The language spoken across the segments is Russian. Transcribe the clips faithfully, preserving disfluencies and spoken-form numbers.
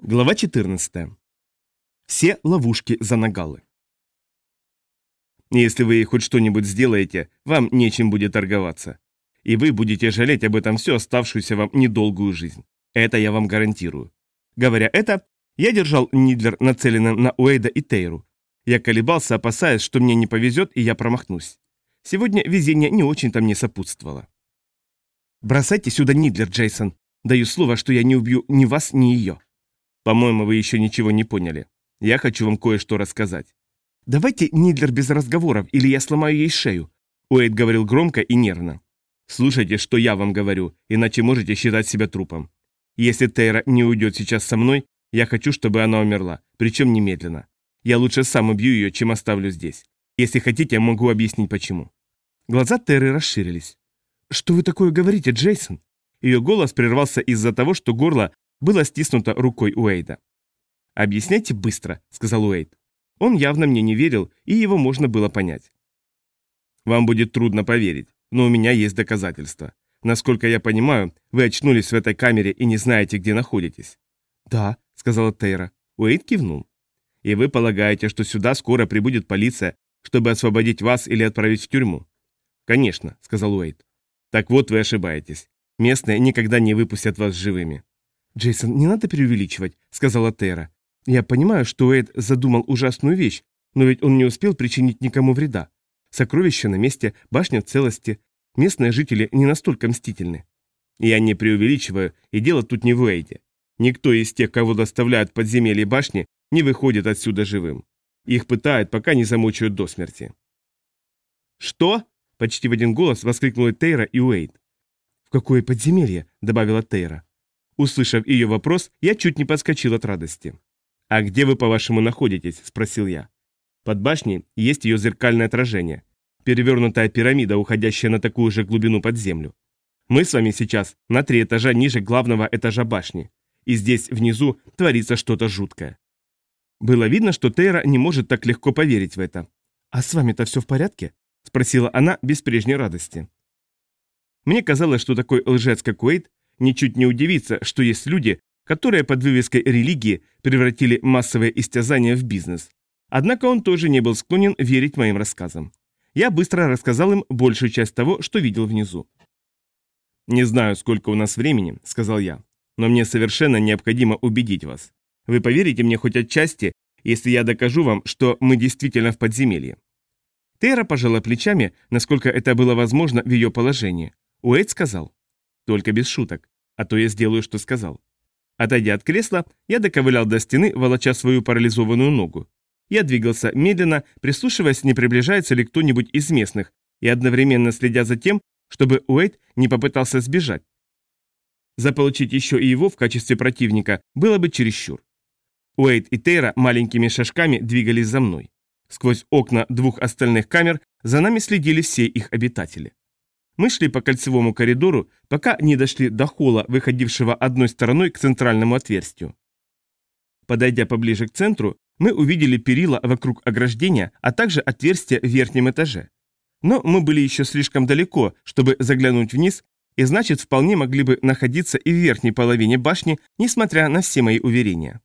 Глава четырнадцатая. Все ловушки за Нагалы. Если вы хоть что-нибудь сделаете, вам нечем будет торговаться. И вы будете жалеть об этом всю оставшуюся вам недолгую жизнь. Это я вам гарантирую. Говоря это, я держал Нидлер нацеленным на Уэйда и Тейру. Я колебался, опасаясь, что мне не повезет и я промахнусь. Сегодня везение не очень-то мне сопутствовало. «Бросайте сюда Нидлер, Джейсон. Даю слово, что я не убью ни вас, ни ее». «По-моему, вы еще ничего не поняли. Я хочу вам кое-что рассказать». «Давайте Нидлер без разговоров, или я сломаю ей шею», — Уэйд говорил громко и нервно. «Слушайте, что я вам говорю, иначе можете считать себя трупом. Если Тейра не уйдет сейчас со мной, я хочу, чтобы она умерла, причем немедленно. Я лучше сам убью ее, чем оставлю здесь. Если хотите, я могу объяснить почему». Глаза Тейры расширились. «Что вы такое говорите, Джейсон?» Ее голос прервался из-за того, что горло было стиснуто рукой Уэйда. «Объясняйте быстро», — сказал Уэйд. Он явно мне не верил, и его можно было понять. «Вам будет трудно поверить, но у меня есть доказательства. Насколько я понимаю, вы очнулись в этой камере и не знаете, где находитесь». «Да», — сказала Тейра. Уэйд кивнул. «И вы полагаете, что сюда скоро прибудет полиция, чтобы освободить вас или отправить в тюрьму?» «Конечно», — сказал Уэйд. «Так вот, вы ошибаетесь. Местные никогда не выпустят вас живыми». «Джейсон, не надо преувеличивать», — сказала Тейра. «Я понимаю, что Уэйд задумал ужасную вещь, но ведь он не успел причинить никому вреда. Сокровище на месте, башня в целости. Местные жители не настолько мстительны». «Я не преувеличиваю, и дело тут не в Уэйде. Никто из тех, кого доставляют в подземелье башни, не выходит отсюда живым. Их пытают, пока не замучают до смерти». «Что?» — почти в один голос воскликнули Тейра и Уэйд. «В какое подземелье?» — добавила Тейра. Услышав ее вопрос, я чуть не подскочил от радости. «А где вы, по-вашему, находитесь?» – спросил я. «Под башней есть ее зеркальное отражение. Перевернутая пирамида, уходящая на такую же глубину под землю. Мы с вами сейчас на три этажа ниже главного этажа башни. И здесь, внизу, творится что-то жуткое». Было видно, что Тейра не может так легко поверить в это. «А с вами-то все в порядке?» – спросила она без прежней радости. Мне казалось, что такой лжец, как Уэйд, ничуть не удивится, что есть люди, которые под вывеской религии превратили массовое истязание в бизнес. Однако он тоже не был склонен верить моим рассказам. Я быстро рассказал им большую часть того, что видел внизу. «Не знаю, сколько у нас времени», — сказал я, — «но мне совершенно необходимо убедить вас. Вы поверите мне хоть отчасти, если я докажу вам, что мы действительно в подземелье». Тейра пожала плечами, насколько это было возможно в ее положении. Уэйд сказал: «Только без шуток, а то я сделаю, что сказал». Отойдя от кресла, я доковылял до стены, волоча свою парализованную ногу. Я двигался медленно, прислушиваясь, не приближается ли кто-нибудь из местных, и одновременно следя за тем, чтобы Уэйд не попытался сбежать. Заполучить еще и его в качестве противника было бы чересчур. Уэйд и Тейра маленькими шажками двигались за мной. Сквозь окна двух остальных камер за нами следили все их обитатели. Мы шли по кольцевому коридору, пока не дошли до холла, выходившего одной стороной к центральному отверстию. Подойдя поближе к центру, мы увидели перила вокруг ограждения, а также отверстие в верхнем этаже. Но мы были еще слишком далеко, чтобы заглянуть вниз, и значит, вполне могли бы находиться и в верхней половине башни, несмотря на все мои уверения.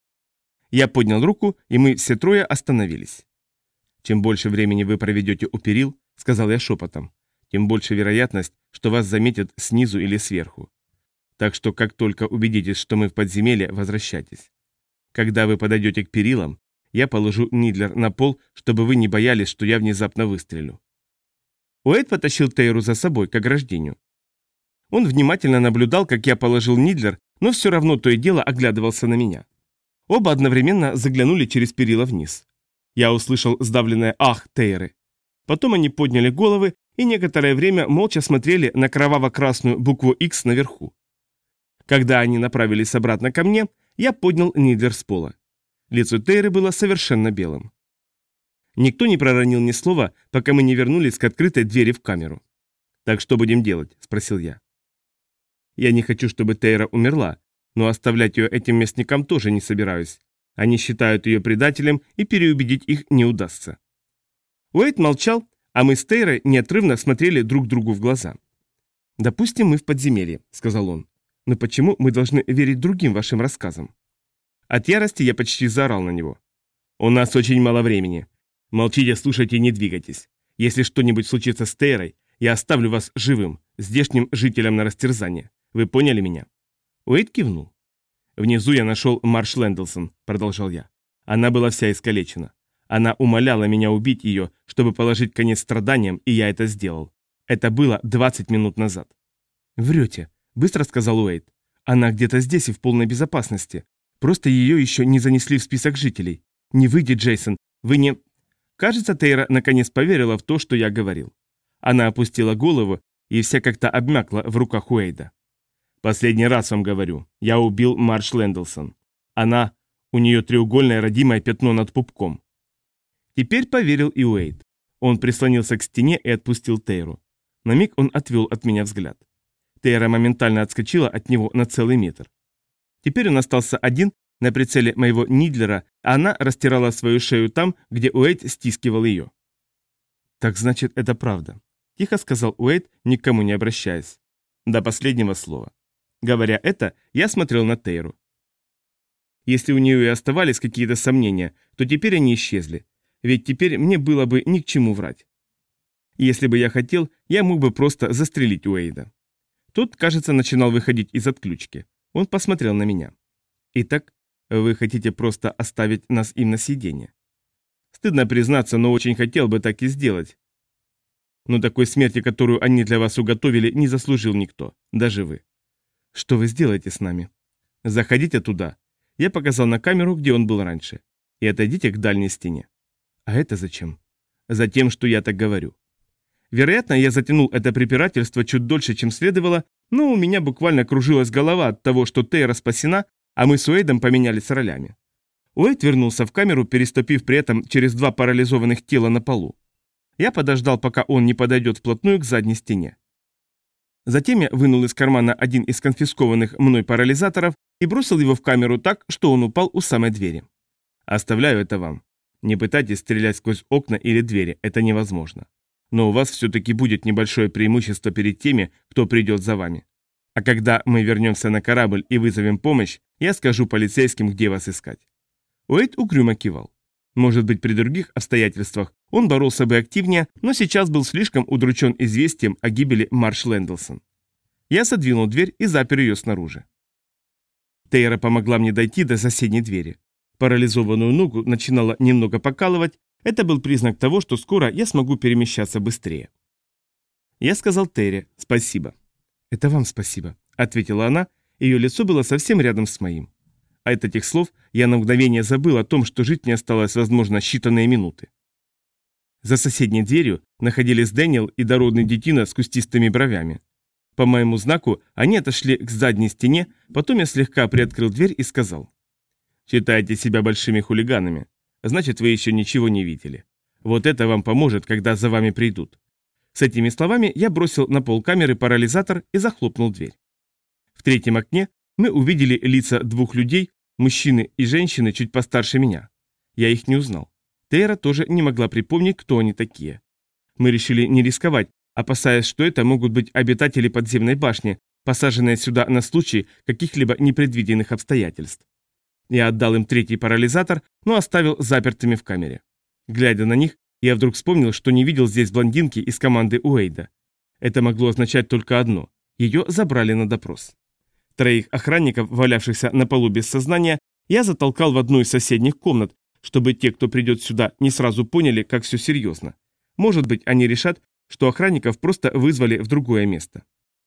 Я поднял руку, и мы все трое остановились. «Чем больше времени вы проведете у перил, — сказал я шепотом, — тем больше вероятность, что вас заметят снизу или сверху. Так что, как только убедитесь, что мы в подземелье, возвращайтесь. Когда вы подойдете к перилам, я положу Нидлер на пол, чтобы вы не боялись, что я внезапно выстрелю». Уэйд потащил Тейру за собой к ограждению. Он внимательно наблюдал, как я положил Нидлер, но все равно то и дело оглядывался на меня. Оба одновременно заглянули через перила вниз. Я услышал сдавленное «ах» Тейры. Потом они подняли головы и некоторое время молча смотрели на кроваво-красную букву X наверху. Когда они направились обратно ко мне, я поднял Нидлер с пола. Лицо Тейры было совершенно белым. Никто не проронил ни слова, пока мы не вернулись к открытой двери в камеру. «Так что будем делать?» – спросил я. «Я не хочу, чтобы Тейра умерла, но оставлять ее этим мясникам тоже не собираюсь. Они считают ее предателем, и переубедить их не удастся». Уэйд молчал, а мы с Тейрой неотрывно смотрели друг другу в глаза. «Допустим, мы в подземелье», — сказал он. «Но почему мы должны верить другим вашим рассказам?» От ярости я почти заорал на него. «У нас очень мало времени. Молчите, слушайте и не двигайтесь. Если что-нибудь случится с Тейрой, я оставлю вас живым, здешним жителям на растерзание. Вы поняли меня?» Уэйд кивнул. «Внизу я нашел Марш Лэндлсон», — продолжал я. «Она была вся искалечена. Она умоляла меня убить ее, чтобы положить конец страданиям, и я это сделал. Это было двадцать минут назад». «Врете», — быстро сказал Уэйд. «Она где-то здесь и в полной безопасности. Просто ее еще не занесли в список жителей. Не выйдет, Джейсон, вы не...» Кажется, Тейра наконец поверила в то, что я говорил. Она опустила голову, и вся как-то обмякла в руках Уэйда. «Последний раз вам говорю, я убил Марш Лэндлсон. Она... У нее треугольное родимое пятно над пупком». Теперь поверил и Уэйд. Он прислонился к стене и отпустил Тейру. На миг он отвел от меня взгляд. Тейра моментально отскочила от него на целый метр. Теперь он остался один на прицеле моего Нидлера, а она растирала свою шею там, где Уэйд стискивал ее. «Так значит, это правда», — тихо сказал Уэйд, никому не обращаясь. До последнего слова. Говоря это, я смотрел на Тейру. Если у нее и оставались какие-то сомнения, то теперь они исчезли. Ведь теперь мне было бы ни к чему врать. Если бы я хотел, я мог бы просто застрелить Уэйда. Тот, кажется, начинал выходить из отключки. Он посмотрел на меня. «Итак, вы хотите просто оставить нас им на съедение?» «Стыдно признаться, но очень хотел бы так и сделать. Но такой смерти, которую они для вас уготовили, не заслужил никто, даже вы. Что вы сделаете с нами?» «Заходите туда». Я показал на камеру, где он был раньше. «И отойдите к дальней стене». «А это зачем?» «Затем, что я так говорю». Вероятно, я затянул это препирательство чуть дольше, чем следовало, но у меня буквально кружилась голова от того, что Тейра спасена, а мы с Уэйдом поменялись ролями. Уэйд вернулся в камеру, переступив при этом через два парализованных тела на полу. Я подождал, пока он не подойдет вплотную к задней стене. Затем я вынул из кармана один из конфискованных мной парализаторов и бросил его в камеру так, что он упал у самой двери. «Оставляю это вам. Не пытайтесь стрелять сквозь окна или двери, это невозможно. Но у вас все-таки будет небольшое преимущество перед теми, кто придет за вами. А когда мы вернемся на корабль и вызовем помощь, я скажу полицейским, где вас искать». Уэйд угрюмо кивал. Может быть, при других обстоятельствах он боролся бы активнее, но сейчас был слишком удручен известием о гибели Марш Лэндлсон. Я содвинул дверь и запер ее снаружи. Тейра помогла мне дойти до соседней двери. Парализованную ногу начинала немного покалывать. Это был признак того, что скоро я смогу перемещаться быстрее. Я сказал Тейре «спасибо». «Это вам спасибо», — ответила она, ее лицо было совсем рядом с моим. А от этих слов я на мгновение забыл о том, что жить мне осталось, возможно, считанные минуты. За соседней дверью находились Дэниел и дородный детина с кустистыми бровями. По моему знаку они отошли к задней стене, потом я слегка приоткрыл дверь и сказал: «Считаете себя большими хулиганами, значит, вы еще ничего не видели. Вот это вам поможет, когда за вами придут». С этими словами я бросил на пол камеры парализатор и захлопнул дверь. В третьем окне мы увидели лица двух людей, мужчины и женщины чуть постарше меня. Я их не узнал. Тейра тоже не могла припомнить, кто они такие. Мы решили не рисковать, опасаясь, что это могут быть обитатели подземной башни, посаженные сюда на случай каких-либо непредвиденных обстоятельств. Я отдал им третий парализатор, но оставил запертыми в камере. Глядя на них, я вдруг вспомнил, что не видел здесь блондинки из команды Уэйда. Это могло означать только одно – ее забрали на допрос. Троих охранников, валявшихся на полу без сознания, я затолкал в одну из соседних комнат, чтобы те, кто придет сюда, не сразу поняли, как все серьезно. Может быть, они решат, что охранников просто вызвали в другое место.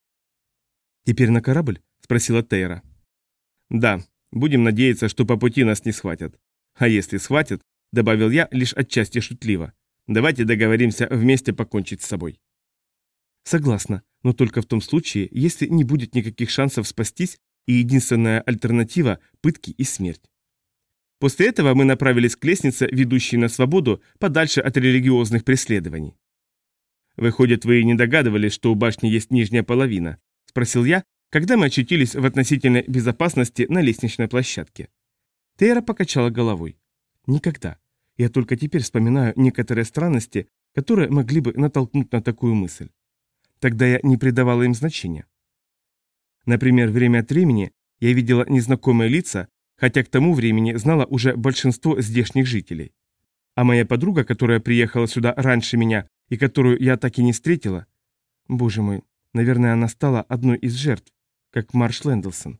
«Теперь на корабль?» – спросила Тейра. «Да, будем надеяться, что по пути нас не схватят. А если схватят, – добавил я лишь отчасти шутливо, – давайте договоримся вместе покончить с собой». «Согласна, но только в том случае, если не будет никаких шансов спастись, и единственная альтернатива – пытки и смерть». После этого мы направились к лестнице, ведущей на свободу, подальше от религиозных преследований. «Выходит, вы и не догадывались, что у башни есть нижняя половина?» – спросил я, когда мы очутились в относительной безопасности на лестничной площадке. Тейра покачала головой. «Никогда. Я только теперь вспоминаю некоторые странности, которые могли бы натолкнуть на такую мысль. Тогда я не придавала им значения. Например, время от времени я видела незнакомые лица, хотя к тому времени знала уже большинство здешних жителей. А моя подруга, которая приехала сюда раньше меня и которую я так и не встретила, боже мой, наверное, она стала одной из жертв, как Марш Лэндлсон.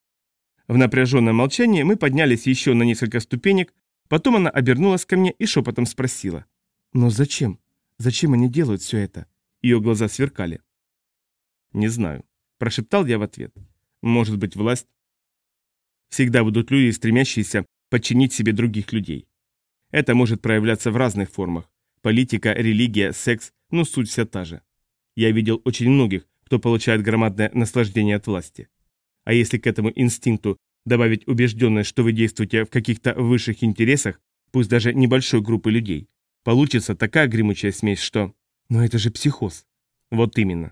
В напряженном молчании мы поднялись еще на несколько ступенек, потом она обернулась ко мне и шепотом спросила. «Но зачем? Зачем они делают все это?» Ее глаза сверкали. «Не знаю», – прошептал я в ответ. «Может быть, власть?» Всегда будут люди, стремящиеся подчинить себе других людей. Это может проявляться в разных формах. Политика, религия, секс, но суть вся та же. Я видел очень многих, кто получает громадное наслаждение от власти. А если к этому инстинкту добавить убежденность, что вы действуете в каких-то высших интересах, пусть даже небольшой группы людей, получится такая гремучая смесь, что... Но это же психоз. Вот именно.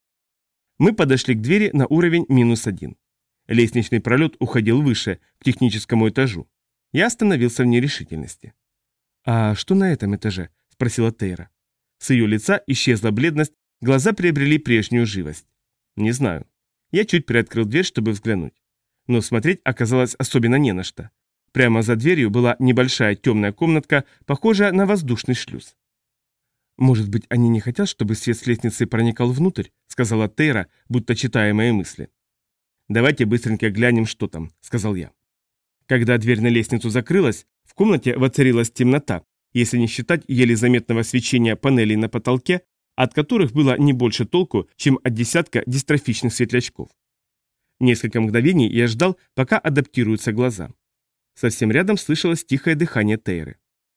Мы подошли к двери на уровень минус один. Лестничный пролет уходил выше, к техническому этажу. Я остановился в нерешительности. «А что на этом этаже?» – спросила Тейра. С ее лица исчезла бледность, глаза приобрели прежнюю живость. «Не знаю». Я чуть приоткрыл дверь, чтобы взглянуть. Но смотреть оказалось особенно не на что. Прямо за дверью была небольшая темная комнатка, похожая на воздушный шлюз. «Может быть, они не хотят, чтобы свет с лестницы проникал внутрь?» – сказала Тейра, будто читая мои мысли. «Давайте быстренько глянем, что там», – сказал я. Когда дверь на лестницу закрылась, в комнате воцарилась темнота, если не считать еле заметного свечения панелей на потолке, от которых было не больше толку, чем от десятка дистрофичных светлячков. Несколько мгновений я ждал, пока адаптируются глаза. Совсем рядом слышалось тихое дыхание Тейры.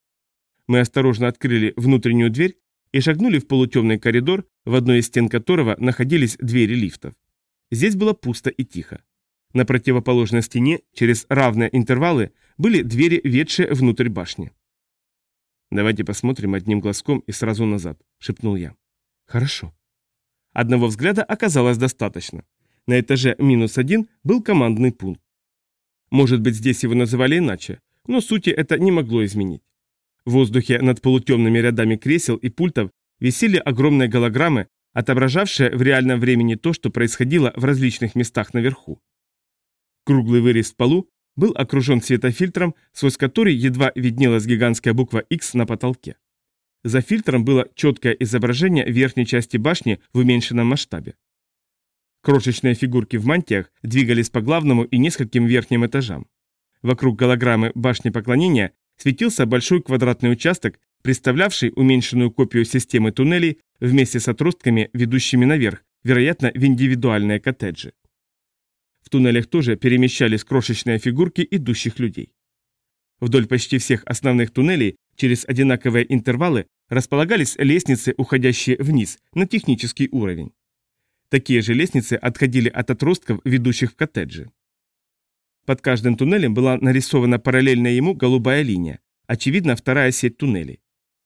Мы осторожно открыли внутреннюю дверь и шагнули в полутемный коридор, в одной из стен которого находились двери лифтов. Здесь было пусто и тихо. На противоположной стене, через равные интервалы, были двери, ведшие внутрь башни. «Давайте посмотрим одним глазком и сразу назад», — шепнул я. «Хорошо». Одного взгляда оказалось достаточно. На этаже минус один был командный пункт. Может быть, здесь его называли иначе, но сути это не могло изменить. В воздухе над полутемными рядами кресел и пультов висели огромные голограммы, отображавшие в реальном времени то, что происходило в различных местах наверху. Круглый вырез в полу был окружен светофильтром, сквозь который едва виднелась гигантская буква X на потолке. За фильтром было четкое изображение верхней части башни в уменьшенном масштабе. Крошечные фигурки в мантиях двигались по главному и нескольким верхним этажам. Вокруг голограммы башни поклонения светился большой квадратный участок, представлявший уменьшенную копию системы туннелей вместе с отростками, ведущими наверх, вероятно, в индивидуальные коттеджи. В туннелях тоже перемещались крошечные фигурки идущих людей. Вдоль почти всех основных туннелей через одинаковые интервалы располагались лестницы, уходящие вниз, на технический уровень. Такие же лестницы отходили от отростков, ведущих в коттеджи. Под каждым туннелем была нарисована параллельная ему голубая линия, очевидно, вторая сеть туннелей.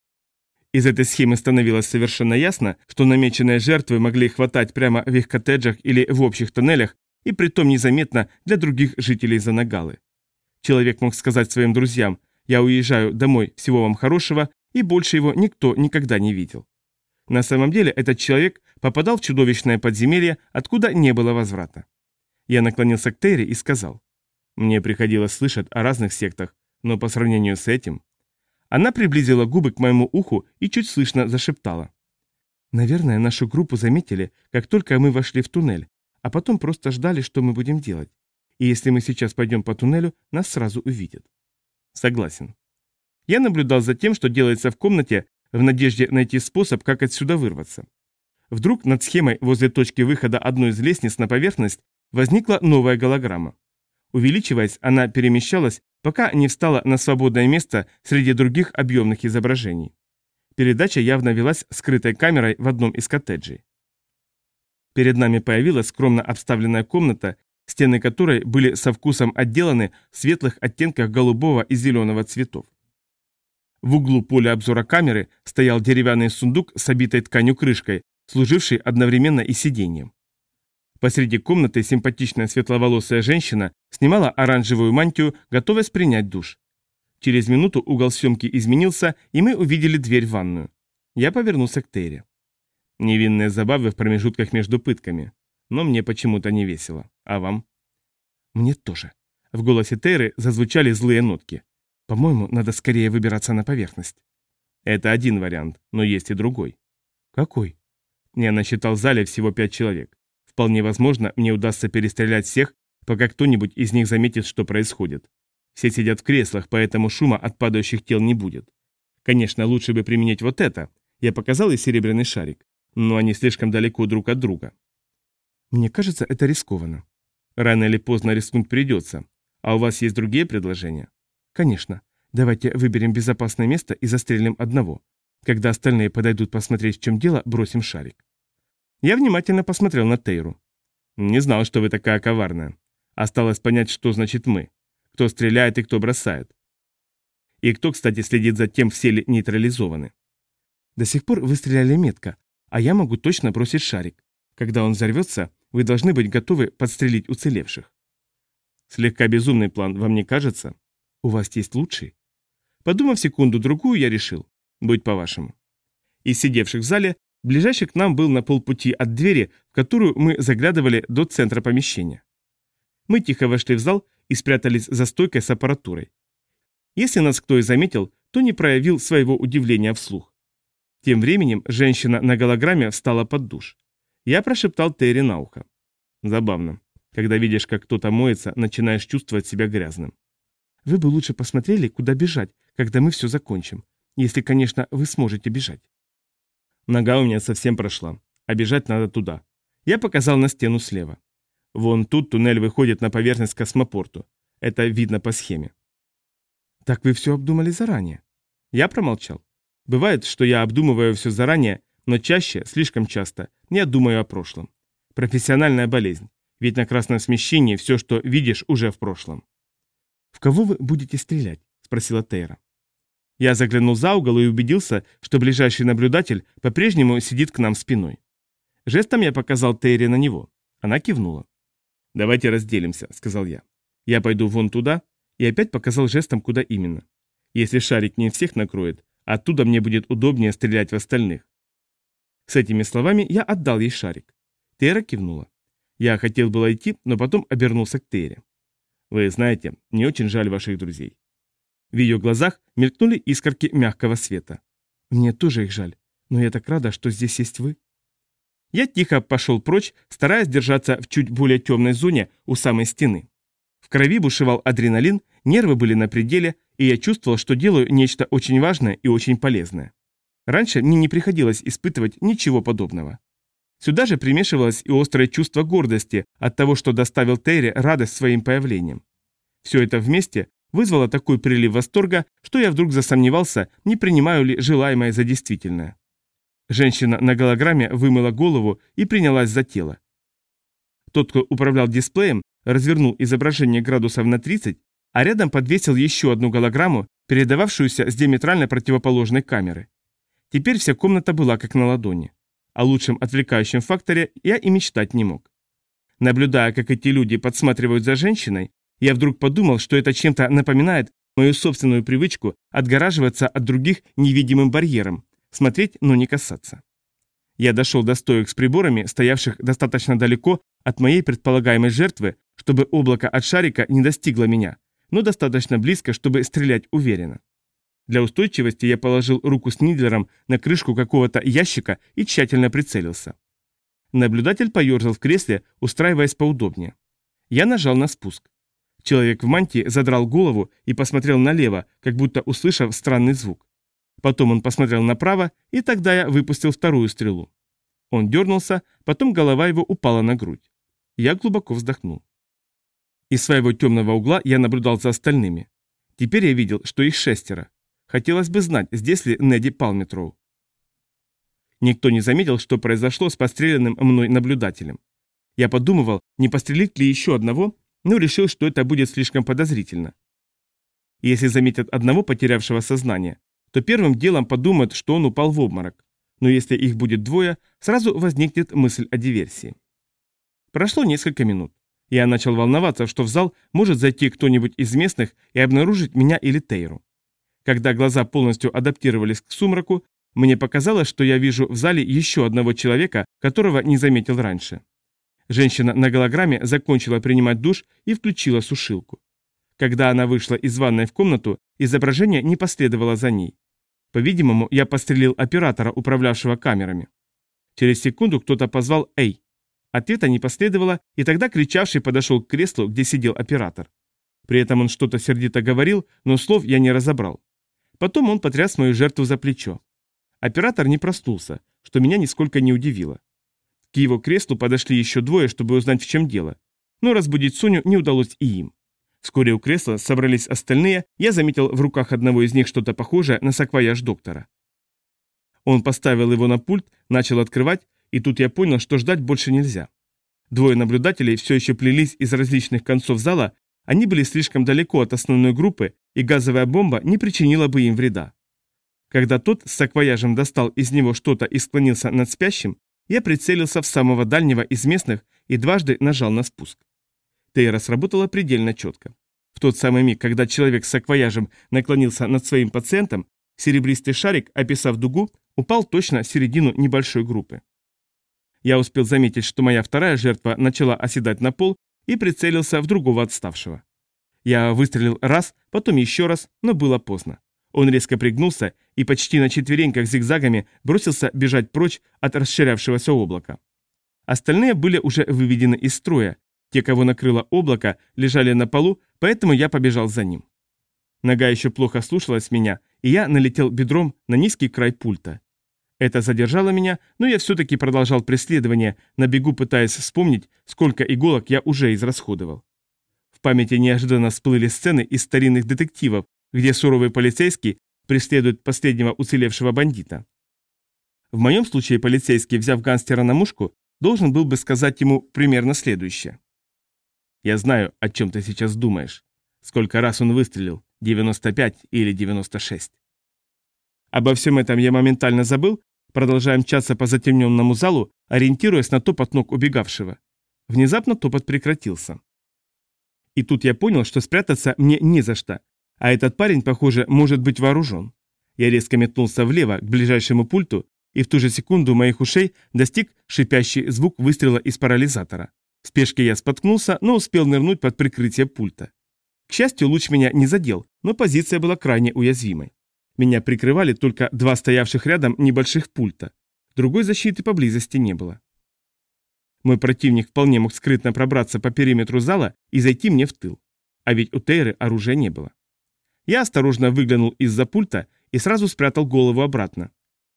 Из этой схемы становилось совершенно ясно, что намеченные жертвы могли хватать прямо в их коттеджах или в общих туннелях, и притом незаметно для других жителей Занагалы. Человек мог сказать своим друзьям: «Я уезжаю домой, всего вам хорошего», и больше его никто никогда не видел. На самом деле этот человек попадал в чудовищное подземелье, откуда не было возврата. Я наклонился к Тейре и сказал: «Мне приходилось слышать о разных сектах, но по сравнению с этим...» Она приблизила губы к моему уху и чуть слышно зашептала: «Наверное, нашу группу заметили, как только мы вошли в туннель, а потом просто ждали, что мы будем делать. И если мы сейчас пойдем по туннелю, нас сразу увидят». Согласен. Я наблюдал за тем, что делается в комнате, в надежде найти способ, как отсюда вырваться. Вдруг над схемой возле точки выхода одной из лестниц на поверхность возникла новая голограмма. Увеличиваясь, она перемещалась, пока не встала на свободное место среди других объемных изображений. Передача явно велась скрытой камерой в одном из коттеджей. Перед нами появилась скромно обставленная комната, стены которой были со вкусом отделаны в светлых оттенках голубого и зеленого цветов. В углу поля обзора камеры стоял деревянный сундук с обитой тканью крышкой, служивший одновременно и сиденьем. Посреди комнаты симпатичная светловолосая женщина снимала оранжевую мантию, готовясь принять душ. Через минуту угол съемки изменился, и мы увидели дверь в ванную. Я повернулся к Тейре. Невинные забавы в промежутках между пытками. Но мне почему-то не весело. А вам? Мне тоже. В голосе Тейры зазвучали злые нотки. «По-моему, надо скорее выбираться на поверхность». Это один вариант, но есть и другой. Какой? Я насчитал в зале всего пять человек. Вполне возможно, мне удастся перестрелять всех, пока кто-нибудь из них заметит, что происходит. Все сидят в креслах, поэтому шума от падающих тел не будет. Конечно, лучше бы применить вот это. Я показал ей серебряный шарик, но они слишком далеко друг от друга. Мне кажется, это рискованно. Рано или поздно рискнуть придется. А у вас есть другие предложения? Конечно. Давайте выберем безопасное место и застрелим одного. Когда остальные подойдут посмотреть, в чем дело, бросим шарик. Я внимательно посмотрел на Тейру. Не знал, что вы такая коварная. Осталось понять, что значит «мы». Кто стреляет и кто бросает. И кто, кстати, следит за тем, все ли нейтрализованы. До сих пор вы стреляли метко, а я могу точно бросить шарик. Когда он взорвется, вы должны быть готовы подстрелить уцелевших. Слегка безумный план, вам не кажется? У вас есть лучший? Подумав секунду-другую, я решил. Будь по-вашему. Из сидевших в зале, ближайший к нам был на полпути от двери, в которую мы заглядывали до центра помещения. Мы тихо вошли в зал и спрятались за стойкой с аппаратурой. Если нас кто и заметил, то не проявил своего удивления вслух. Тем временем женщина на голограмме встала под душ. Я прошептал Терри на ухо. Забавно. Когда видишь, как кто-то моется, начинаешь чувствовать себя грязным. Вы бы лучше посмотрели, куда бежать, когда мы все закончим. Если, конечно, вы сможете бежать. Нога у меня совсем прошла, а бежать надо туда. Я показал на стену слева. Вон тут туннель выходит на поверхность к космопорту. Это видно по схеме. Так вы все обдумали заранее? Я промолчал. Бывает, что я обдумываю все заранее, но чаще, слишком часто, не думаю о прошлом. Профессиональная болезнь. Ведь на красном смещении все, что видишь, уже в прошлом. «В кого вы будете стрелять?» – спросила Тейра. Я заглянул за угол и убедился, что ближайший наблюдатель по-прежнему сидит к нам спиной. Жестом я показал Тейре на него. Она кивнула. «Давайте разделимся», — сказал я. «Я пойду вон туда», и опять показал жестом, куда именно. «Если шарик не всех накроет, оттуда мне будет удобнее стрелять в остальных». С этими словами я отдал ей шарик. Тейра кивнула. Я хотел было идти, но потом обернулся к Тейре. «Вы знаете, мне очень жаль ваших друзей». В ее глазах мелькнули искорки мягкого света. «Мне тоже их жаль, но я так рада, что здесь есть вы». Я тихо пошел прочь, стараясь держаться в чуть более темной зоне у самой стены. В крови бушевал адреналин, нервы были на пределе, и я чувствовал, что делаю нечто очень важное и очень полезное. Раньше мне не приходилось испытывать ничего подобного. Сюда же примешивалось и острое чувство гордости от того, что доставил Тейре радость своим появлением. Все это вместе вызвало такой прилив восторга, что я вдруг засомневался, не принимаю ли желаемое за действительное. Женщина на голограмме вымыла голову и принялась за тело. Тот, кто управлял дисплеем, развернул изображение градусов на тридцать, а рядом подвесил еще одну голограмму, передававшуюся с диаметрально противоположной камеры. Теперь вся комната была как на ладони. О лучшем отвлекающем факторе я и мечтать не мог. Наблюдая, как эти люди подсматривают за женщиной, я вдруг подумал, что это чем-то напоминает мою собственную привычку отгораживаться от других невидимым барьером, смотреть, но не касаться. Я дошел до стоек с приборами, стоявших достаточно далеко от моей предполагаемой жертвы, чтобы облако от шарика не достигло меня, но достаточно близко, чтобы стрелять уверенно. Для устойчивости я положил руку с Нидлером на крышку какого-то ящика и тщательно прицелился. Наблюдатель поерзал в кресле, устраиваясь поудобнее. Я нажал на спуск. Человек в мантии задрал голову и посмотрел налево, как будто услышав странный звук. Потом он посмотрел направо, и тогда я выпустил вторую стрелу. Он дернулся, потом голова его упала на грудь. Я глубоко вздохнул. Из своего темного угла я наблюдал за остальными. Теперь я видел, что их шестеро. Хотелось бы знать, здесь ли Неди Палметроу. Никто не заметил, что произошло с подстреленным мной наблюдателем. Я подумывал, не пострелить ли еще одного, но решил, что это будет слишком подозрительно. Если заметят одного потерявшего сознание, то первым делом подумают, что он упал в обморок. Но если их будет двое, сразу возникнет мысль о диверсии. Прошло несколько минут. Я начал волноваться, что в зал может зайти кто-нибудь из местных и обнаружить меня или Тейру. Когда глаза полностью адаптировались к сумраку, мне показалось, что я вижу в зале еще одного человека, которого не заметил раньше. Женщина на голограмме закончила принимать душ и включила сушилку. Когда она вышла из ванной в комнату, изображение не последовало за ней. По-видимому, я подстрелил оператора, управлявшего камерами. Через секунду кто-то позвал «Эй!». Ответа не последовало, и тогда кричавший подошел к креслу, где сидел оператор. При этом он что-то сердито говорил, но слов я не разобрал. Потом он потряс мою жертву за плечо. Оператор не проснулся, что меня нисколько не удивило. К его креслу подошли еще двое, чтобы узнать, в чем дело. Но разбудить Соню не удалось и им. Вскоре у кресла собрались остальные, я заметил в руках одного из них что-то похожее на саквояж доктора. Он поставил его на пульт, начал открывать, и тут я понял, что ждать больше нельзя. Двое наблюдателей все еще плелись из различных концов зала, они были слишком далеко от основной группы, и газовая бомба не причинила бы им вреда. Когда тот с саквояжем достал из него что-то и склонился над спящим, я прицелился в самого дальнего из местных и дважды нажал на спуск. Тейра сработала предельно четко. В тот самый миг, когда человек с саквояжем наклонился над своим пациентом, серебристый шарик, описав дугу, упал точно в середину небольшой группы. Я успел заметить, что моя вторая жертва начала оседать на пол, и прицелился в другого отставшего. Я выстрелил раз, потом еще раз, но было поздно. Он резко пригнулся и почти на четвереньках зигзагами бросился бежать прочь от расширявшегося облака. Остальные были уже выведены из строя. Те, кого накрыло облако, лежали на полу, поэтому я побежал за ним. Нога еще плохо слушалась меня, и я налетел бедром на низкий край пульта. Это задержало меня, но я все-таки продолжал преследование, на бегу пытаясь вспомнить, сколько иголок я уже израсходовал. В памяти неожиданно всплыли сцены из старинных детективов, где суровый полицейский преследует последнего уцелевшего бандита. В моем случае полицейский, взяв гангстера на мушку, должен был бы сказать ему примерно следующее. «Я знаю, о чем ты сейчас думаешь. Сколько раз он выстрелил? девяносто пять или девяносто шесть?» Обо всем этом я моментально забыл, продолжая мчаться по затемненному залу, ориентируясь на топот ног убегавшего. Внезапно топот прекратился. И тут я понял, что спрятаться мне не за что, а этот парень, похоже, может быть вооружен. Я резко метнулся влево, к ближайшему пульту, и в ту же секунду моих ушей достиг шипящий звук выстрела из парализатора. В спешке я споткнулся, но успел нырнуть под прикрытие пульта. К счастью, луч меня не задел, но позиция была крайне уязвимой. Меня прикрывали только два стоявших рядом небольших пульта. Другой защиты поблизости не было. Мой противник вполне мог скрытно пробраться по периметру зала и зайти мне в тыл. А ведь у Тейры оружия не было. Я осторожно выглянул из-за пульта и сразу спрятал голову обратно.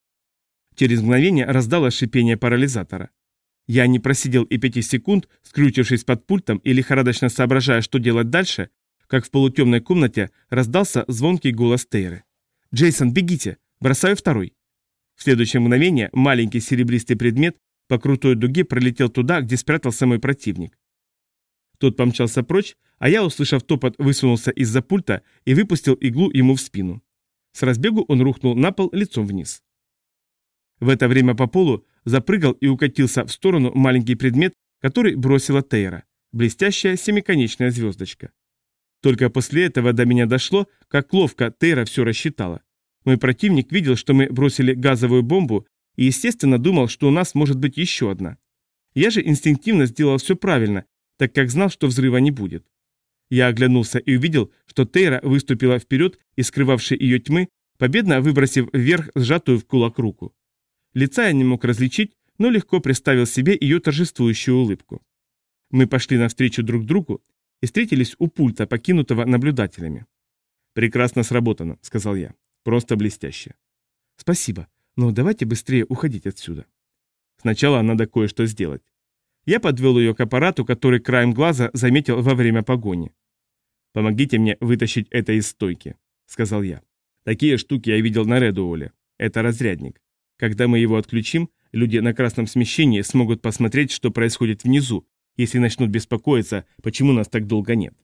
Через мгновение раздалось шипение парализатора. Я не просидел и пяти секунд, скрючившись под пультом и лихорадочно соображая, что делать дальше, как в полутемной комнате раздался звонкий голос Тейры. «Джейсон, бегите! Бросаю второй!» В следующее мгновение маленький серебристый предмет по крутой дуге пролетел туда, где спрятался мой противник. Тот помчался прочь, а я, услышав топот, высунулся из-за пульта и выпустил иглу ему в спину. С разбегу он рухнул на пол лицом вниз. В это время по полу запрыгал и укатился в сторону маленький предмет, который бросила Тейра, блестящая семиконечная звездочка. Только после этого до меня дошло, как ловко Тейра все рассчитала. Мой противник видел, что мы бросили газовую бомбу, и, естественно, думал, что у нас может быть еще одна. Я же инстинктивно сделал все правильно, так как знал, что взрыва не будет. Я оглянулся и увидел, что Тейра выступила вперед из скрывавшей ее тьмы, победно выбросив вверх сжатую в кулак руку. Лица я не мог различить, но легко представил себе ее торжествующую улыбку. Мы пошли навстречу друг другу и встретились у пульта, покинутого наблюдателями. «Прекрасно сработано», — сказал я. «Просто блестяще». «Спасибо, но давайте быстрее уходить отсюда». «Сначала надо кое-что сделать». Я подвел ее к аппарату, который краем глаза заметил во время погони. «Помогите мне вытащить это из стойки», — сказал я. «Такие штуки я видел на Редуоле. Это разрядник. Когда мы его отключим, люди на красном смещении смогут посмотреть, что происходит внизу, если начнут беспокоиться, почему нас так долго нет».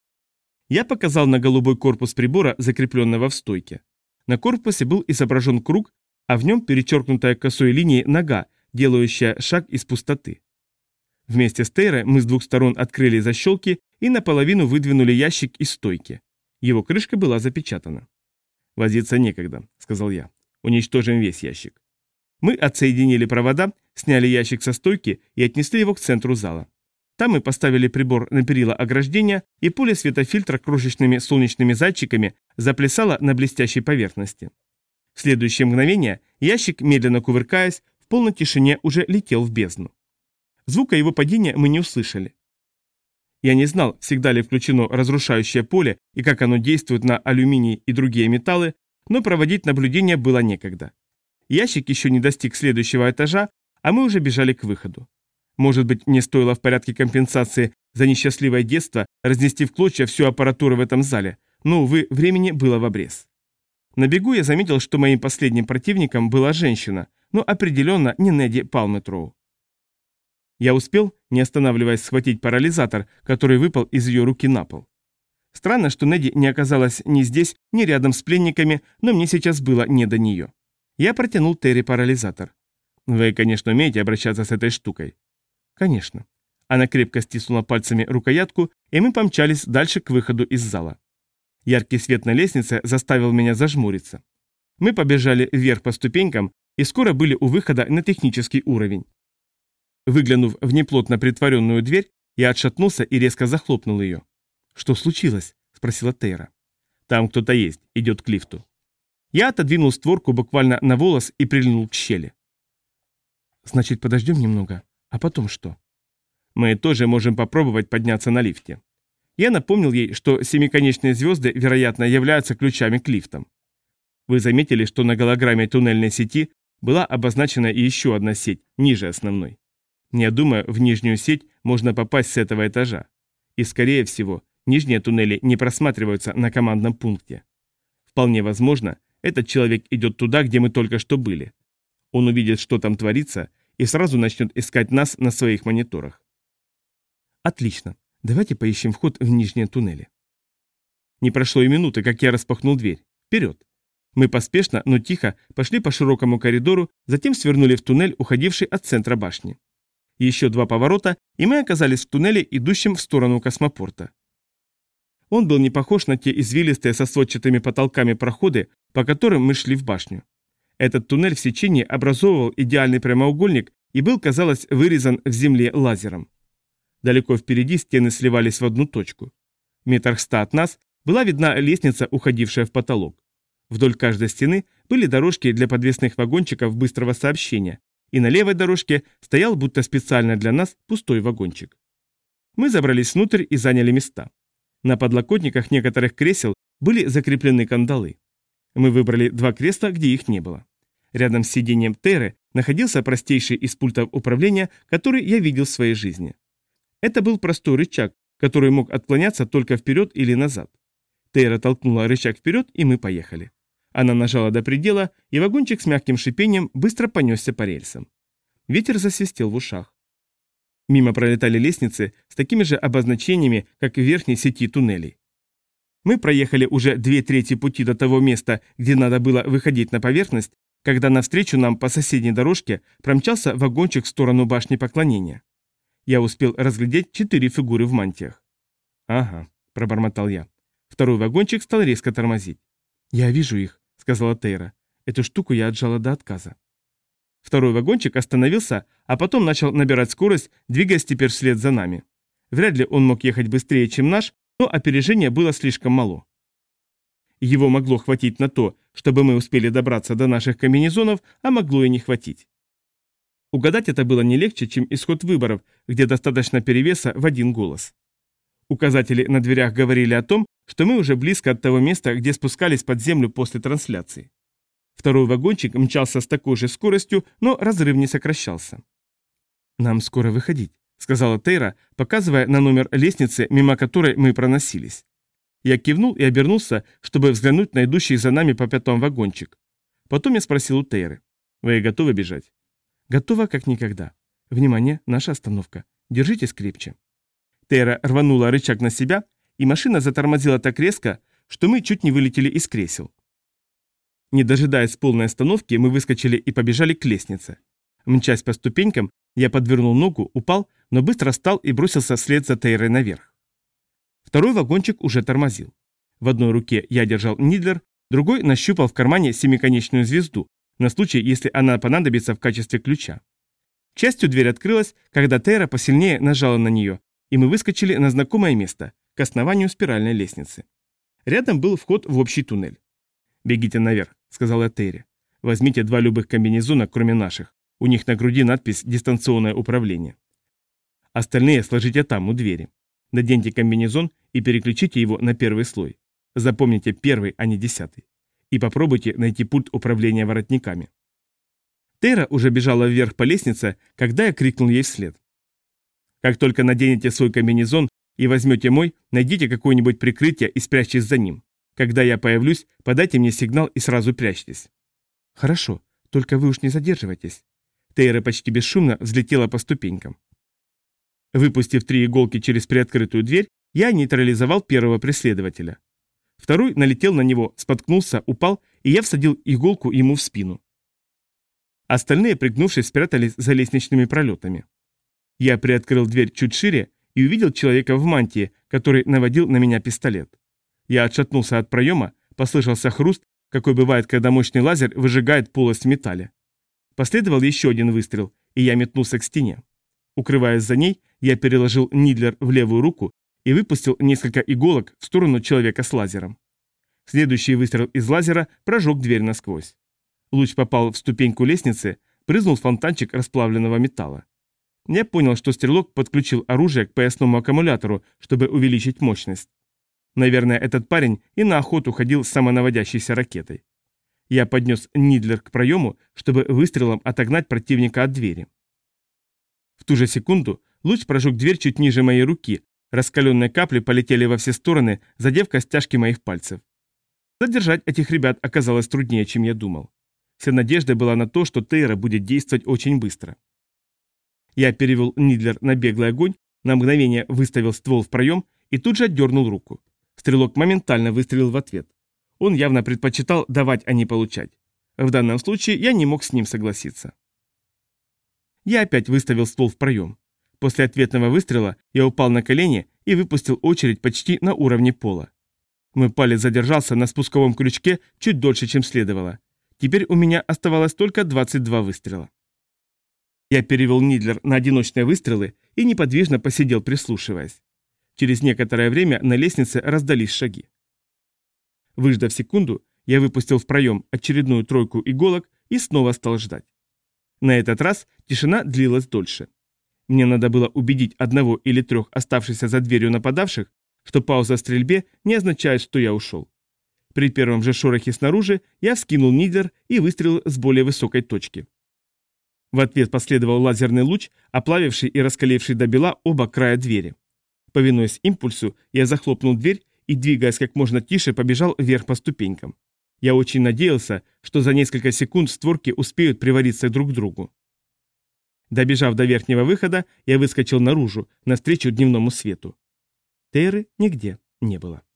Я показал на голубой корпус прибора, закрепленного в стойке. На корпусе был изображен круг, а в нем перечеркнутая косой линией нога, делающая шаг из пустоты. Вместе с Тейрой мы с двух сторон открыли защелки и наполовину выдвинули ящик из стойки. Его крышка была запечатана. «Возиться некогда», — сказал я. «Уничтожим весь ящик». Мы отсоединили провода, сняли ящик со стойки и отнесли его к центру зала. Там мы поставили прибор на перила ограждения, и поле светофильтра крошечными солнечными зайчиками заплясало на блестящей поверхности. В следующее мгновение ящик, медленно кувыркаясь, в полной тишине уже летел в бездну. Звука его падения мы не услышали. Я не знал, всегда ли включено разрушающее поле и как оно действует на алюминий и другие металлы, но проводить наблюдение было некогда. Ящик еще не достиг следующего этажа, а мы уже бежали к выходу. Может быть, мне стоило в порядке компенсации за несчастливое детство разнести в клочья всю аппаратуру в этом зале, но, увы, времени было в обрез. На бегу я заметил, что моим последним противником была женщина, но определенно не Неди Палметроу. Я успел, не останавливаясь, схватить парализатор, который выпал из ее руки на пол. Странно, что Неди не оказалась ни здесь, ни рядом с пленниками, но мне сейчас было не до нее. Я протянул Терри парализатор. «Вы, конечно, умеете обращаться с этой штукой?» «Конечно». Она крепко стиснула пальцами рукоятку, и мы помчались дальше к выходу из зала. Яркий свет на лестнице заставил меня зажмуриться. Мы побежали вверх по ступенькам и скоро были у выхода на технический уровень. Выглянув в неплотно притворенную дверь, я отшатнулся и резко захлопнул ее. «Что случилось?» – спросила Тейра. «Там кто-то есть, идет к лифту». Я отодвинул створку буквально на волос и прильнул к щели. «Значит, подождем немного, а потом что?» «Мы тоже можем попробовать подняться на лифте». Я напомнил ей, что семиконечные звезды, вероятно, являются ключами к лифтам. Вы заметили, что на голограмме туннельной сети была обозначена и еще одна сеть, ниже основной. Я думаю, в нижнюю сеть можно попасть с этого этажа. И, скорее всего, нижние туннели не просматриваются на командном пункте. Вполне возможно, этот человек идет туда, где мы только что были. Он увидит, что там творится, и сразу начнет искать нас на своих мониторах. Отлично. Давайте поищем вход в нижние туннели. Не прошло и минуты, как я распахнул дверь. Вперед. Мы поспешно, но тихо пошли по широкому коридору, затем свернули в туннель, уходивший от центра башни. Еще два поворота, и мы оказались в туннеле, идущем в сторону космопорта. Он был не похож на те извилистые со сводчатыми потолками проходы, по которым мы шли в башню. Этот туннель в сечении образовывал идеальный прямоугольник и был, казалось, вырезан в земле лазером. Далеко впереди стены сливались в одну точку. В метрах ста от нас была видна лестница, уходившая в потолок. Вдоль каждой стены были дорожки для подвесных вагончиков быстрого сообщения, и на левой дорожке стоял, будто специально для нас, пустой вагончик. Мы забрались внутрь и заняли места. На подлокотниках некоторых кресел были закреплены кандалы. Мы выбрали два кресла, где их не было. Рядом с сиденьем Терры находился простейший из пультов управления, который я видел в своей жизни. Это был простой рычаг, который мог отклоняться только вперед или назад. Терра толкнула рычаг вперед, и мы поехали. Она нажала до предела, и вагончик с мягким шипением быстро понесся по рельсам. Ветер засвистел в ушах. Мимо пролетали лестницы с такими же обозначениями, как в верхней сети туннелей. Мы проехали уже две трети пути до того места, где надо было выходить на поверхность, когда навстречу нам по соседней дорожке промчался вагончик в сторону башни поклонения. Я успел разглядеть четыре фигуры в мантиях. «Ага», – пробормотал я. Второй вагончик стал резко тормозить. «Я вижу их», — сказала Тейра. «Эту штуку я отжала до отказа». Второй вагончик остановился, а потом начал набирать скорость, двигаясь теперь вслед за нами. Вряд ли он мог ехать быстрее, чем наш, но опережение было слишком мало. Его могло хватить на то, чтобы мы успели добраться до наших комбинезонов, а могло и не хватить. Угадать это было не легче, чем исход выборов, где достаточно перевеса в один голос. Указатели на дверях говорили о том, что мы уже близко от того места, где спускались под землю после трансляции. Второй вагончик мчался с такой же скоростью, но разрыв не сокращался. «Нам скоро выходить», — сказала Тейра, показывая на номер лестницы, мимо которой мы проносились. Я кивнул и обернулся, чтобы взглянуть на идущий за нами по пятам вагончик. Потом я спросил у Тейры: «Вы готовы бежать?» «Готова, как никогда. Внимание, наша остановка. Держитесь крепче». Тейра рванула рычаг на себя, и машина затормозила так резко, что мы чуть не вылетели из кресел. Не дожидаясь полной остановки, мы выскочили и побежали к лестнице. Мчась по ступенькам, я подвернул ногу, упал, но быстро встал и бросился вслед за Тейрой наверх. Второй вагончик уже тормозил. В одной руке я держал Нидлер, другой нащупал в кармане семиконечную звезду, на случай, если она понадобится в качестве ключа. К счастью, дверь открылась, когда Тейра посильнее нажала на нее, и мы выскочили на знакомое место, к основанию спиральной лестницы. Рядом был вход в общий туннель. «Бегите наверх», — сказала Терри. «Возьмите два любых комбинезона, кроме наших. У них на груди надпись «Дистанционное управление». Остальные сложите там, у двери. Наденьте комбинезон и переключите его на первый слой. Запомните первый, а не десятый. И попробуйте найти пульт управления воротниками». Тейра уже бежала вверх по лестнице, когда я крикнул ей вслед. «Как только наденете свой комбинезон и возьмете мой, найдите какое-нибудь прикрытие и спрячьтесь за ним. Когда я появлюсь, подайте мне сигнал и сразу прячьтесь». «Хорошо, только вы уж не задерживайтесь». Тейра почти бесшумно взлетела по ступенькам. Выпустив три иголки через приоткрытую дверь, я нейтрализовал первого преследователя. Второй налетел на него, споткнулся, упал, и я всадил иголку ему в спину. Остальные, пригнувшись, спрятались за лестничными пролетами. Я приоткрыл дверь чуть шире и увидел человека в мантии, который наводил на меня пистолет. Я отшатнулся от проема, послышался хруст, какой бывает, когда мощный лазер выжигает полость в металле. Последовал еще один выстрел, и я метнулся к стене. Укрываясь за ней, я переложил Нидлер в левую руку и выпустил несколько иголок в сторону человека с лазером. Следующий выстрел из лазера прожег дверь насквозь. Луч попал в ступеньку лестницы, брызнул фонтанчик расплавленного металла. Я понял, что стрелок подключил оружие к поясному аккумулятору, чтобы увеличить мощность. Наверное, этот парень и на охоту ходил с самонаводящейся ракетой. Я поднес Нидлер к проему, чтобы выстрелом отогнать противника от двери. В ту же секунду луч прожег дверь чуть ниже моей руки, раскаленные капли полетели во все стороны, задев костяшки моих пальцев. Задержать этих ребят оказалось труднее, чем я думал. Вся надежда была на то, что Тейра будет действовать очень быстро. Я перевел Нидлер на беглый огонь, на мгновение выставил ствол в проем и тут же отдернул руку. Стрелок моментально выстрелил в ответ. Он явно предпочитал давать, а не получать. В данном случае я не мог с ним согласиться. Я опять выставил ствол в проем. После ответного выстрела я упал на колени и выпустил очередь почти на уровне пола. Мой палец задержался на спусковом крючке чуть дольше, чем следовало. Теперь у меня оставалось только двадцать два выстрела. Я перевел Нидлер на одиночные выстрелы и неподвижно посидел, прислушиваясь. Через некоторое время на лестнице раздались шаги. Выждав секунду, я выпустил в проем очередную тройку иголок и снова стал ждать. На этот раз тишина длилась дольше. Мне надо было убедить одного или трех оставшихся за дверью нападавших, что пауза в стрельбе не означает, что я ушел. При первом же шорохе снаружи я вскинул Нидлер и выстрелил с более высокой точки. В ответ последовал лазерный луч, оплавивший и раскаливший до бела оба края двери. Повинуясь импульсу, я захлопнул дверь и, двигаясь как можно тише, побежал вверх по ступенькам. Я очень надеялся, что за несколько секунд створки успеют привариться друг к другу. Добежав до верхнего выхода, я выскочил наружу, навстречу дневному свету. Тейры нигде не было.